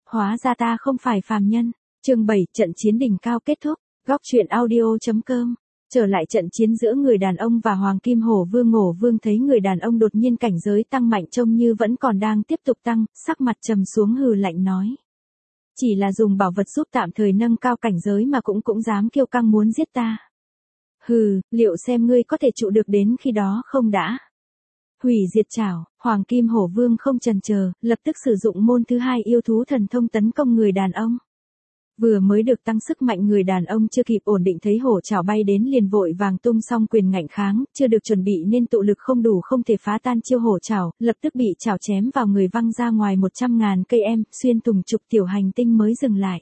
hóa ra ta không phải phàm nhân. Chương 7, trận chiến đỉnh cao kết thúc. Góc truyện audio.com. Trở lại trận chiến giữa người đàn ông và Hoàng Kim Hổ Vương. Hổ Vương thấy người đàn ông đột nhiên cảnh giới tăng mạnh trông như vẫn còn đang tiếp tục tăng, sắc mặt trầm xuống hừ lạnh nói. Chỉ là dùng bảo vật giúp tạm thời nâng cao cảnh giới mà cũng dám kiêu căng muốn giết ta. Hừ, liệu xem ngươi có thể trụ được đến khi đó không đã? Hủy diệt trảo, Hoàng Kim Hổ Vương không chần chờ, lập tức sử dụng môn thứ hai yêu thú thần thông tấn công người đàn ông. Vừa mới được tăng sức mạnh người đàn ông chưa kịp ổn định thấy hổ trảo bay đến liền vội vàng tung xong quyền ngạnh kháng, chưa được chuẩn bị nên tụ lực không đủ không thể phá tan chiêu hổ trảo, lập tức bị trảo chém vào người văng ra ngoài 100.000 cây xuyên tùng trục tiểu hành tinh mới dừng lại.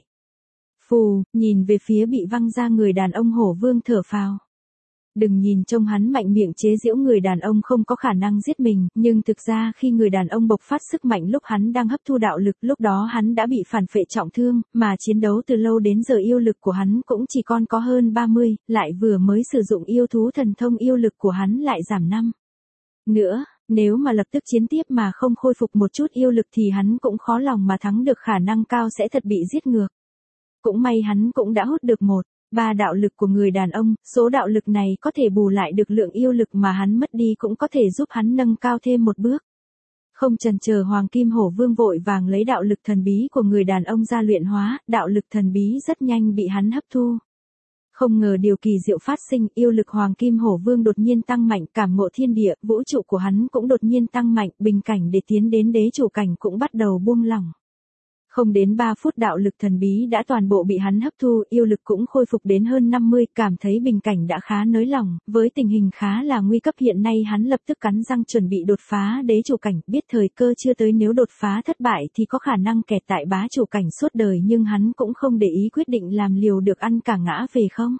Phù, nhìn về phía bị văng ra người đàn ông Hổ Vương thở phào. Đừng nhìn trông hắn mạnh miệng chế giễu người đàn ông không có khả năng giết mình, nhưng thực ra khi người đàn ông bộc phát sức mạnh lúc hắn đang hấp thu đạo lực, lúc đó hắn đã bị phản phệ trọng thương, mà chiến đấu từ lâu đến giờ yêu lực của hắn cũng chỉ còn có hơn 30, lại vừa mới sử dụng yêu thú thần thông yêu lực của hắn lại giảm 5. Nữa, nếu mà lập tức chiến tiếp mà không khôi phục một chút yêu lực thì hắn cũng khó lòng mà thắng được, khả năng cao sẽ thật bị giết ngược. Cũng may hắn cũng đã hút được 1/3 đạo lực của người đàn ông, số đạo lực này có thể bù lại được lượng yêu lực mà hắn mất đi cũng có thể giúp hắn nâng cao thêm một bước. Không chần chờ Hoàng Kim Hổ Vương vội vàng lấy đạo lực thần bí của người đàn ông ra luyện hóa, đạo lực thần bí rất nhanh bị hắn hấp thu. Không ngờ điều kỳ diệu phát sinh, yêu lực Hoàng Kim Hổ Vương đột nhiên tăng mạnh, cảm ngộ thiên địa, vũ trụ của hắn cũng đột nhiên tăng mạnh, bình cảnh để tiến đến đế chủ cảnh cũng bắt đầu buông lỏng. Không đến 3 phút đạo lực thần bí đã toàn bộ bị hắn hấp thu, yêu lực cũng khôi phục đến hơn 50, cảm thấy bình cảnh đã khá nới lỏng, với tình hình khá là nguy cấp hiện nay hắn lập tức cắn răng chuẩn bị đột phá đế chủ cảnh, biết thời cơ chưa tới, nếu đột phá thất bại thì có khả năng kẹt tại bá chủ cảnh suốt đời, nhưng hắn cũng không để ý, quyết định làm liều được ăn cả ngã về không.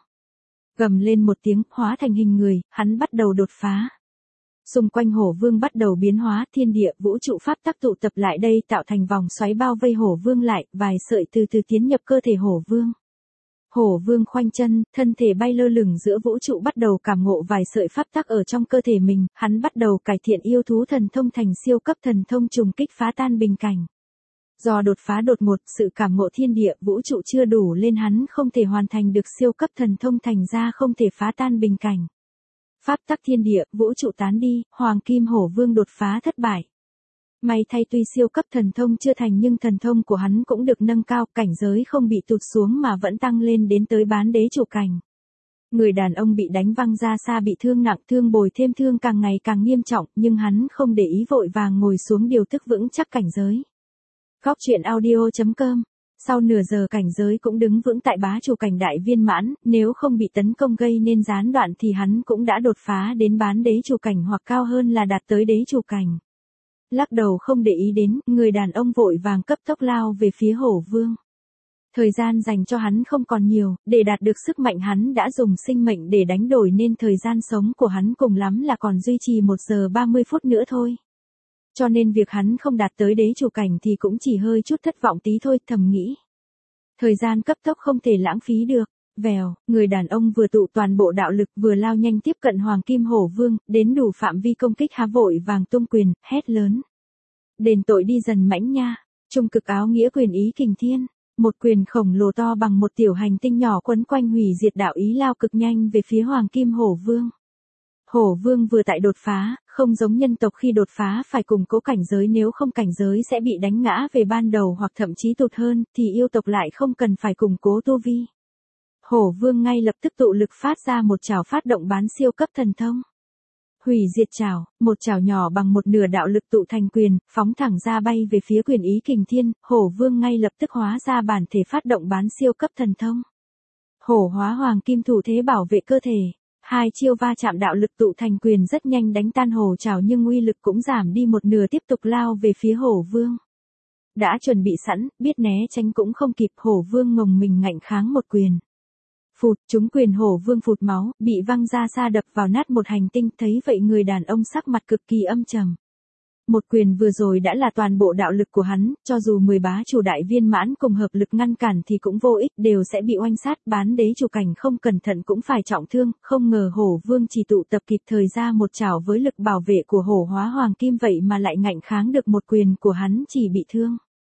Gầm lên một tiếng, hóa thành hình người, hắn bắt đầu đột phá. Xung quanh Hổ Vương bắt đầu biến hóa, thiên địa, vũ trụ pháp tắc tụ tập lại đây tạo thành vòng xoáy bao vây Hổ Vương lại, vài sợi từ từ tiến nhập cơ thể Hổ Vương. Hổ Vương khoanh chân, thân thể bay lơ lửng giữa vũ trụ bắt đầu cảm ngộ vài sợi pháp tắc ở trong cơ thể mình, hắn bắt đầu cải thiện yêu thú thần thông thành siêu cấp thần thông trùng kích phá tan bình cảnh. Do đột phá đột ngột, sự cảm ngộ thiên địa, vũ trụ chưa đủ lên hắn không thể hoàn thành được siêu cấp thần thông, thành ra không thể phá tan bình cảnh. Pháp tắc thiên địa, vũ trụ tán đi, Hoàng Kim Hổ Vương đột phá thất bại. May thay tuy siêu cấp thần thông chưa thành nhưng thần thông của hắn cũng được nâng cao, cảnh giới không bị tụt xuống mà vẫn tăng lên đến tới bán đế chủ cảnh. Người đàn ông bị đánh văng ra xa bị thương nặng, thương bồi thêm thương càng ngày càng nghiêm trọng, nhưng hắn không để ý, vội vàng ngồi xuống điều tức vững chắc cảnh giới. Góc truyện audio.com. Sau nửa giờ cảnh giới cũng đứng vững tại bá chủ cảnh đại viên mãn, nếu không bị tấn công gây nên gián đoạn thì hắn cũng đã đột phá đến bán đế chủ cảnh hoặc cao hơn là đạt tới đế chủ cảnh. Lắc đầu không để ý đến, người đàn ông vội vàng cấp tốc lao về phía Hổ Vương. Thời gian dành cho hắn không còn nhiều, để đạt được sức mạnh hắn đã dùng sinh mệnh để đánh đổi nên thời gian sống của hắn cùng lắm là còn duy trì 1 giờ 30 phút nữa thôi. Cho nên việc hắn không đạt tới đế chủ cảnh thì cũng chỉ hơi chút thất vọng tí thôi, thầm nghĩ. Thời gian cấp tốc không thể lãng phí được. Vèo, người đàn ông vừa tụ toàn bộ đạo lực vừa lao nhanh tiếp cận Hoàng Kim Hổ Vương, đến đủ phạm vi công kích há vội vàng tung quyền, hét lớn. Đền tội đi dần mãnh nha, trung cực áo nghĩa quyền ý kình thiên. Một quyền khổng lồ to bằng một tiểu hành tinh nhỏ quấn quanh hủy diệt đạo ý lao cực nhanh về phía Hoàng Kim Hổ Vương. Hổ Vương vừa tại đột phá, không giống nhân tộc khi đột phá phải củng cố cảnh giới, nếu không cảnh giới sẽ bị đánh ngã về ban đầu hoặc thậm chí tụt hơn, thì yêu tộc lại không cần phải củng cố tu vi. Hổ Vương ngay lập tức tụ lực phát ra một trảo phát động bán siêu cấp thần thông. Hủy diệt trảo, một trảo nhỏ bằng một nửa đạo lực tụ thành quyền, phóng thẳng ra bay về phía quyền ý kình thiên, Hổ Vương ngay lập tức hóa ra bản thể phát động bán siêu cấp thần thông. Hổ hóa Hoàng Kim thủ thế bảo vệ cơ thể. Hai chiêu va chạm đạo lực tụ thành quyền rất nhanh đánh tan hổ trảo nhưng uy lực cũng giảm đi một nửa, tiếp tục lao về phía Hổ Vương. Đã chuẩn bị sẵn, biết né tránh cũng không kịp, Hổ Vương ngồng mình ngạnh kháng một quyền. Phụt, trúng quyền Hổ Vương phụt máu, bị văng ra xa đập vào nát một hành tinh, thấy vậy người đàn ông sắc mặt cực kỳ âm trầm. Một quyền vừa rồi đã là toàn bộ đạo lực của hắn, cho dù 10 bá chủ đại viên mãn cùng hợp lực ngăn cản thì cũng vô ích, đều sẽ bị oanh sát, bán đế chủ cảnh không cẩn thận cũng phải trọng thương, không ngờ Hổ Vương chỉ tụ tập kịp thời ra một chảo với lực bảo vệ của Hổ hóa Hoàng Kim vậy mà lại ngạnh kháng được một quyền của hắn, chỉ bị thương.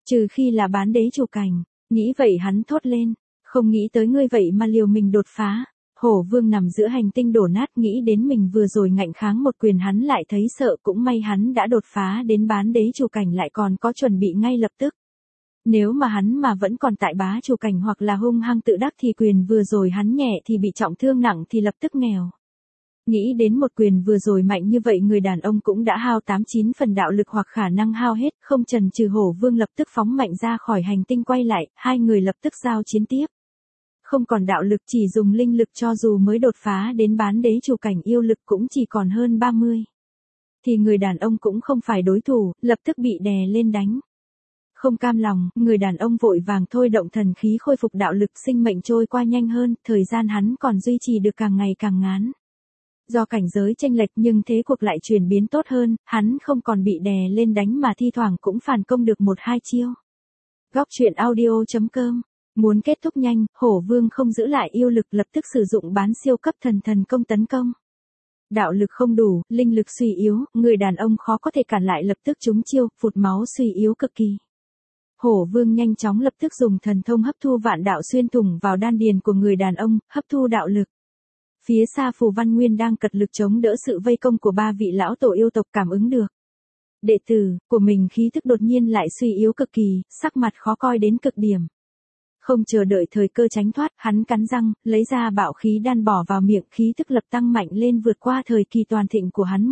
Trừ khi là bán đế chủ cảnh. Nghĩ vậy hắn thốt lên. Không nghĩ tới ngươi vậy mà liều mình đột phá. Hổ vương nằm giữa hành tinh đổ nát nghĩ đến mình vừa rồi ngạnh kháng một quyền hắn lại thấy sợ cũng may hắn đã đột phá đến bán đế chủ cảnh lại còn có chuẩn bị ngay lập tức. Nếu mà hắn mà vẫn còn tại bá chủ cảnh hoặc là hung hăng tự đắc thì quyền vừa rồi hắn nhẹ thì bị trọng thương nặng thì lập tức nghèo. Nghĩ đến một quyền vừa rồi mạnh như vậy người đàn ông cũng đã hao 89 phần đạo lực hoặc khả năng hao hết, không chần chừ hổ vương lập tức phóng mạnh ra khỏi hành tinh quay lại, hai người lập tức giao chiến tiếp. Không còn đạo lực chỉ dùng linh lực cho dù mới đột phá đến bán đế chủ cảnh yêu lực cũng chỉ còn hơn 30. Thì người đàn ông cũng không phải đối thủ, lập tức bị đè lên đánh. Không cam lòng, người đàn ông vội vàng thôi động thần khí khôi phục đạo lực sinh mệnh trôi qua nhanh hơn, thời gian hắn còn duy trì được càng ngày càng ngắn. Do cảnh giới chênh lệch nhưng thế cuộc lại chuyển biến tốt hơn, hắn không còn bị đè lên đánh mà thi thoảng cũng phản công được 1-2 chiêu. Góc truyện audio.com. Muốn kết thúc nhanh, hổ vương không giữ lại yêu lực lập tức sử dụng bán siêu cấp thần công tấn công. Đạo lực không đủ, linh lực suy yếu, người đàn ông khó có thể cản lại lập tức trúng chiêu, phụt máu suy yếu cực kỳ. Hổ vương nhanh chóng lập tức dùng thần thông hấp thu vạn đạo xuyên thủng vào đan điền của người đàn ông, hấp thu đạo lực. Phía xa Phù Văn Nguyên đang cật lực chống đỡ sự vây công của ba vị lão tổ yêu tộc cảm ứng được. Đệ tử của mình khí thức đột nhiên lại suy yếu cực kỳ, sắc mặt khó coi đến cực điểm. Không chờ đợi thời cơ tránh thoát, hắn cắn răng, lấy ra bạo khí đan bỏ vào miệng, khí thức lập tăng mạnh lên vượt qua thời kỳ toàn thịnh của hắn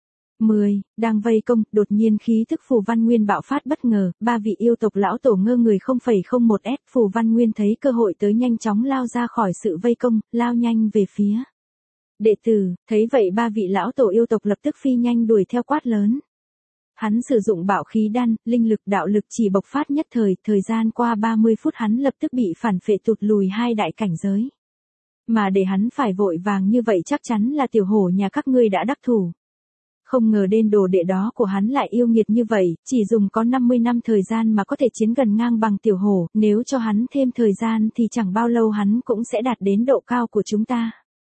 10, đang vây công, đột nhiên khí thức Phù Văn Nguyên bạo phát bất ngờ, ba vị yêu tộc lão tổ ngơ người 0,01s, Phù Văn Nguyên thấy cơ hội tới nhanh chóng lao ra khỏi sự vây công, lao nhanh về phía. Đệ tử, thấy vậy ba vị lão tổ yêu tộc lập tức phi nhanh đuổi theo quát lớn. Hắn sử dụng bạo khí đan, linh lực đạo lực chỉ bộc phát nhất thời gian qua 30 phút hắn lập tức bị phản phệ tụt lùi 2 đại cảnh giới. Mà để hắn phải vội vàng như vậy chắc chắn là tiểu hổ nhà các ngươi đã đắc thủ. Không ngờ đên đồ đệ đó của hắn lại yêu nghiệt như vậy, chỉ dùng có 50 năm thời gian mà có thể chiến gần ngang bằng tiểu hổ, nếu cho hắn thêm thời gian thì chẳng bao lâu hắn cũng sẽ đạt đến độ cao của chúng ta.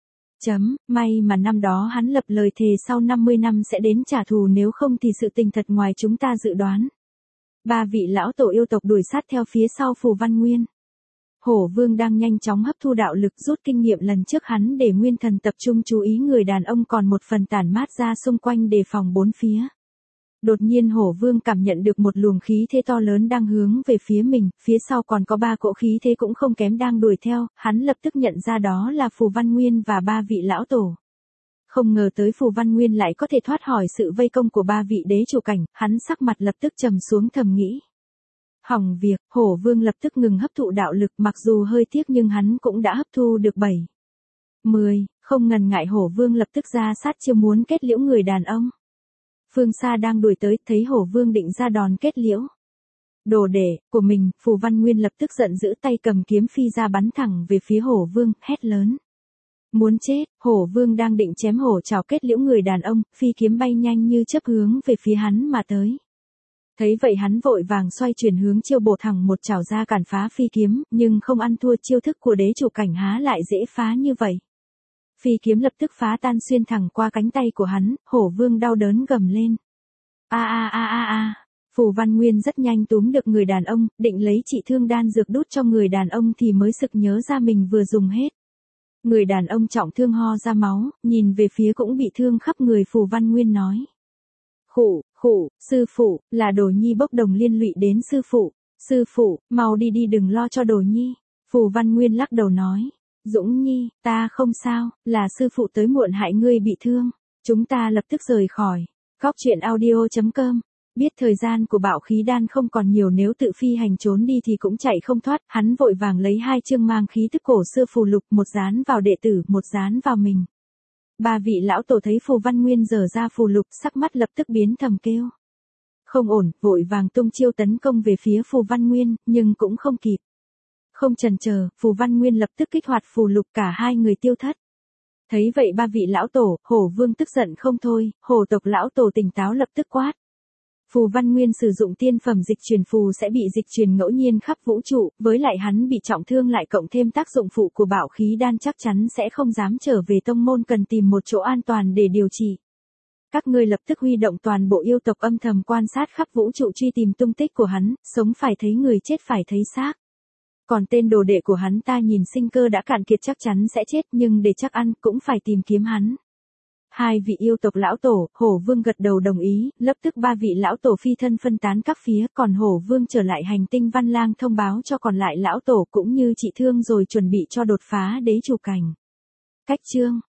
May mà năm đó hắn lập lời thề sau 50 năm sẽ đến trả thù nếu không thì sự tình thật ngoài chúng ta dự đoán. Ba vị lão tổ yêu tộc đuổi sát theo phía sau Phù Văn Nguyên. Hổ vương đang nhanh chóng hấp thu đạo lực rút kinh nghiệm lần trước hắn để nguyên thần tập trung chú ý người đàn ông còn một phần tản mát ra xung quanh đề phòng bốn phía. Đột nhiên hổ vương cảm nhận được một luồng khí thế to lớn đang hướng về phía mình, phía sau còn có 3 cỗ khí thế cũng không kém đang đuổi theo, hắn lập tức nhận ra đó là Phù Văn Nguyên và 3 vị lão tổ. Không ngờ tới Phù Văn Nguyên lại có thể thoát khỏi sự vây công của 3 vị đế chủ cảnh, hắn sắc mặt lập tức trầm xuống thầm nghĩ. Hỏng việc, hổ vương lập tức ngừng hấp thụ đạo lực mặc dù hơi tiếc nhưng hắn cũng đã hấp thu được 10, không ngần ngại hổ vương lập tức ra sát chiêu muốn kết liễu người đàn ông. Phương xa đang đuổi tới, thấy hổ vương định ra đòn kết liễu. Đồ đệ của mình, Phù Văn Nguyên lập tức giận dữ tay cầm kiếm phi ra bắn thẳng về phía hổ vương, hét lớn. Muốn chết, hổ vương đang định chém hổ trảo kết liễu người đàn ông, phi kiếm bay nhanh như chớp hướng về phía hắn mà tới. Thấy vậy hắn vội vàng xoay chuyển hướng chiêu bổ thẳng một chảo ra cản phá phi kiếm, nhưng không ăn thua chiêu thức của đế chủ cảnh há lại dễ phá như vậy. Phi kiếm lập tức phá tan xuyên thẳng qua cánh tay của hắn, hổ vương đau đớn gầm lên. Phù Văn Nguyên rất nhanh túm được người đàn ông, định lấy trị thương đan dược đút cho người đàn ông thì mới sực nhớ ra mình vừa dùng hết. Người đàn ông trọng thương ho ra máu, nhìn về phía cũng bị thương khắp người Phù Văn Nguyên nói. Khụ, sư phụ, là Đồ Nhi bốc đồng liên lụy đến sư phụ, mau đi đừng lo cho Đồ Nhi. Phù Văn Nguyên lắc đầu nói. Dũng Nhi, ta không sao, là sư phụ tới muộn hại ngươi bị thương. Chúng ta lập tức rời khỏi. Góc truyện audio.com. Biết thời gian của bạo khí đan không còn nhiều nếu tự phi hành trốn đi thì cũng chạy không thoát. Hắn vội vàng lấy 2 chương mang khí tức cổ xưa phù lục, một dán vào đệ tử, một dán vào mình. 3 vị lão tổ thấy Phù Văn Nguyên giở ra phù lục, sắc mắt lập tức biến thầm kêu. Không ổn, vội vàng tung chiêu tấn công về phía Phù Văn Nguyên, nhưng cũng không kịp. Không chần chờ, Phù Văn Nguyên lập tức kích hoạt phù lục cả 2 người tiêu thất. Thấy vậy 3 vị lão tổ, hổ vương tức giận không thôi, hổ tộc lão tổ tỉnh táo lập tức quát. Phù Văn Nguyên sử dụng tiên phẩm dịch truyền phù sẽ bị dịch truyền ngẫu nhiên khắp vũ trụ, với lại hắn bị trọng thương lại cộng thêm tác dụng phụ của bạo khí đan chắc chắn sẽ không dám trở về tông môn cần tìm một chỗ an toàn để điều trị. các ngươi lập tức huy động toàn bộ yêu tộc âm thầm quan sát khắp vũ trụ truy tìm tung tích của hắn, sống phải thấy người chết phải thấy xác. Còn tên đồ đệ của hắn ta nhìn sinh cơ đã cạn kiệt chắc chắn sẽ chết, nhưng để chắc ăn cũng phải tìm kiếm hắn. Hai vị yêu tộc lão tổ, Hổ Vương gật đầu đồng ý, lập tức ba vị lão tổ phi thân phân tán các phía, còn Hổ Vương trở lại hành tinh Văn Lang thông báo cho còn lại lão tổ cũng như trị thương rồi chuẩn bị cho đột phá đế chủ cảnh. Cách chương